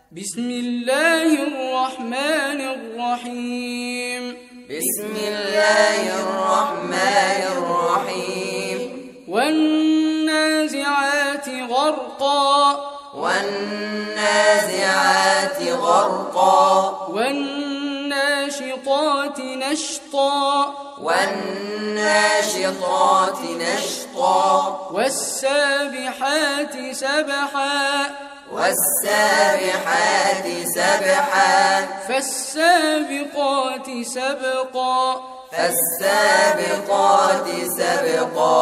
بسم الله الرحمن الرحيم بسم الله الرحمن الرحيم والنازعات غرقا والنازعات غرقا والناشطات نشطا والناشطات نشطا والسابحات سبحا والسابحات سبحا فالسابقات سبقا فالسابقات سبقا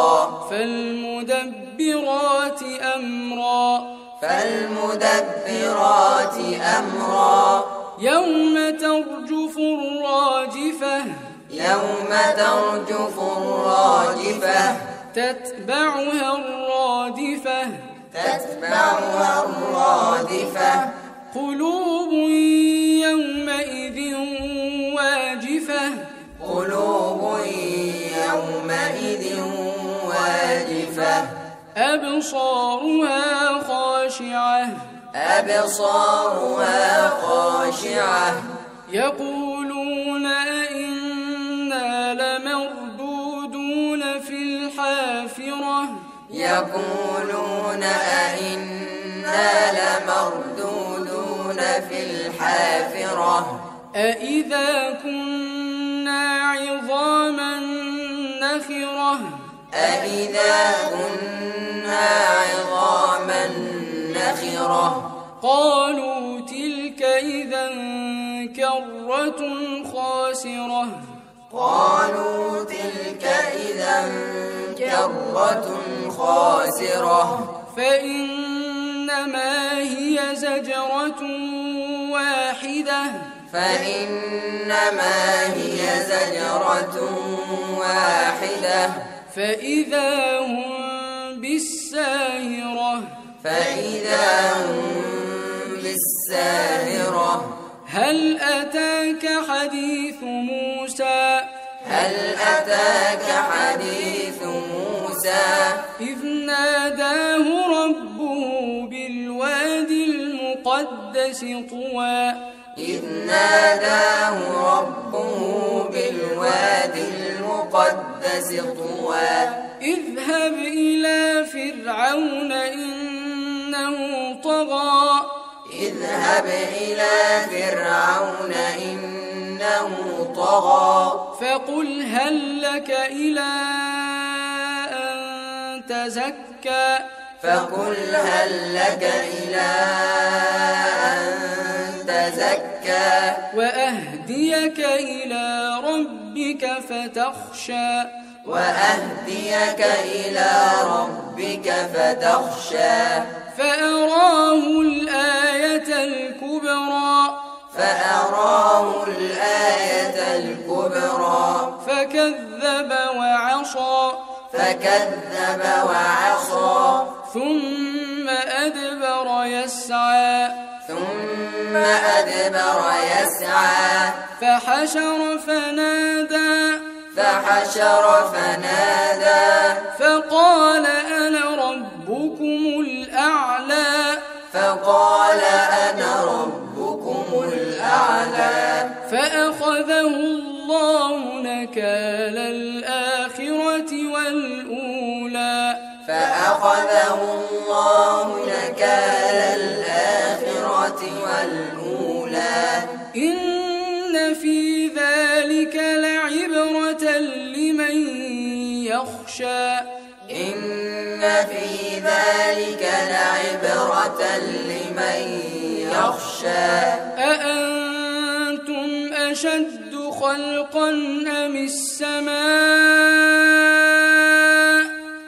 فالمدبرات أمرا فالمدبرات أمرا يوم ترجف الراجفة يوم ترجف الراجفة تتبعها الرادفة تتبعها الرادفة قلوب يومئذ واجفة قلوب يومئذ واجفة أبصارها خاشعة أبصارها خاشعة يقولون أئنا لمردودون في الحافرة يقولون أئنا لمردودون في الحافرة أئذا كنا عظاما نخرة أئذا كنا عظاما نخرة قالوا تلك إذا كرة خاسرة قالوا تلك إذا كرة خاسرة فإنما هي زجرة واحدة فإنما هي زجرة واحدة فإذا هم بالساهرة فإذا هم بالساهرة هل أتاك حديث موسى هل أتاك حديث موسى إذ ناداه ربه بالوادي المقدس طوى إذ ناداه ربه بالوادي المقدس طوى اذهب إلى فرعون إنه طغى اذهب إلى فرعون إنه طغى فقل هل لك إلى أن تزكى فقل هل لك إلى أن تزكى وأهديك إلى ربك فتخشى وأهديك إلى ربك فتخشى فأراه الآية الكبرى فأراه الآية الكبرى فكذب وعصى فكذب وعصى ثم أدبر يسعى ثم أدبر يسعى فحشر فنادى فحشر فنادى فقال أنا ربكم الأعلى فقال أنا ربكم الأعلى فأخذه الله نكال الآخرة والأولى فأخذه الله نكال الآخرة والأولى إن في ذلك لعبرة لمن يخشى إن في ذلك لعبرة لمن يخشى أأنتم أشد خلقا أم السماء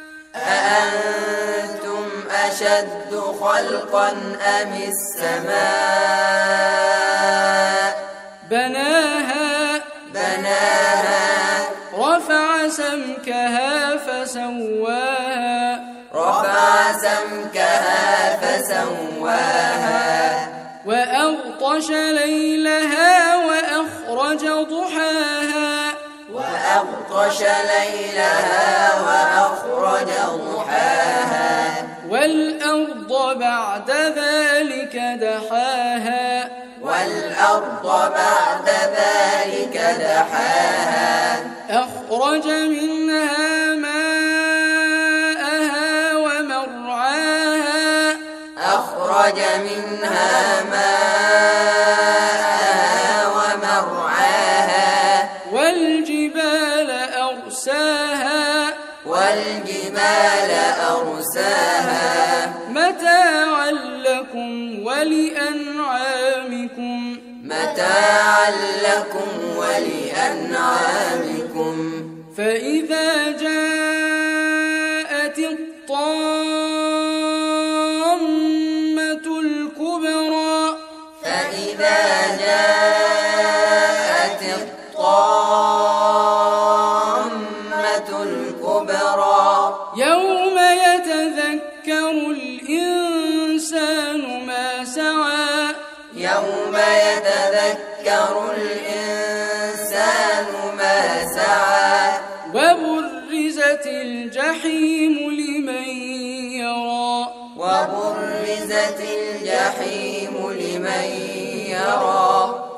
أأنتم أشد خلقا أم السماء بناها رفع سمكها فسواها رفع سمكها فسواها وأغطش ليلها وأخرج ضحاها وأغطش ليلها وأخرج ضحاها والأرض بعد ذلك دحاها والأرض بعد ذلك دحاها أخرج منها ماءها ومرعاها أخرج منها ماءها ومرعاها والجبال أرساها والجبال أرساها متاعا لكم ولأنعامكم متاعا لكم ولأنعامكم فإذا جاءت الطامة الكبرى فإذا جاءت الطامة الكبرى يوم يتذكر الإنسان ما سعى يوم يتذكر الإنسان ما سعى وبرزت الجحيم لمن يرى وبرزت الجحيم لمن يرى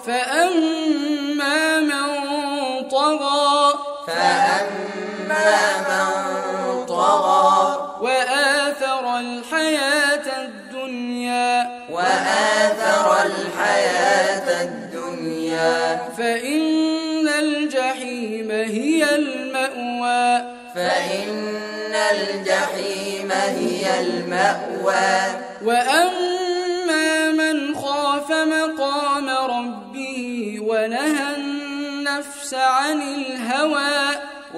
فأما من طغى فأما من طغى وآثر الحياة الدنيا وآثر الحياة الدنيا فإن الجحيم هي المأوى فإن الجحيم هي المأوى وأما من خاف مقام ربه ونهى النفس عن الهوى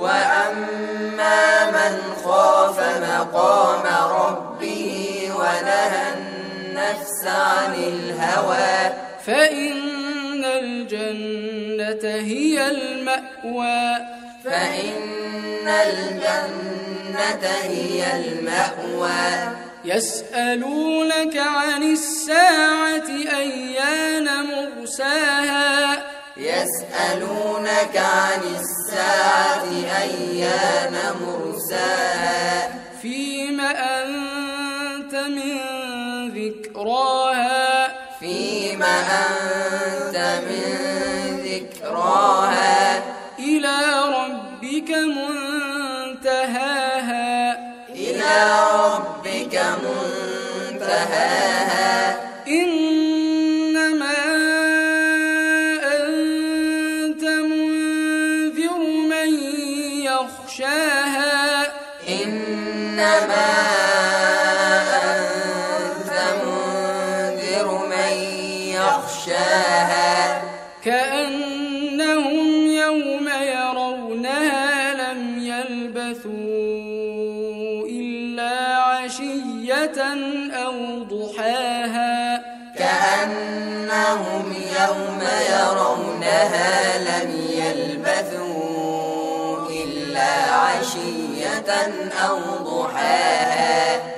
وأما من خاف مقام ربه ونهى النفس عن الهوى فإن الجنة هي المأوى فإن الجنة هي المأوى يسألونك عن الساعة أيان مرساها يسألونك عن الساعة أيان مرساها فيم أنت من ذكراها فيم أنت من ذكراها إلى ربك منتهاها إلى ربك منتهاها إنما أنت منذر من يخشاها إنما أنت منذر من يخشاها كأنهم يوم يرونها لم يلبثوا إلا عشية أو ضحاها كأنهم يوم يرونها لم يلبثوا إلا عشية أو ضحاها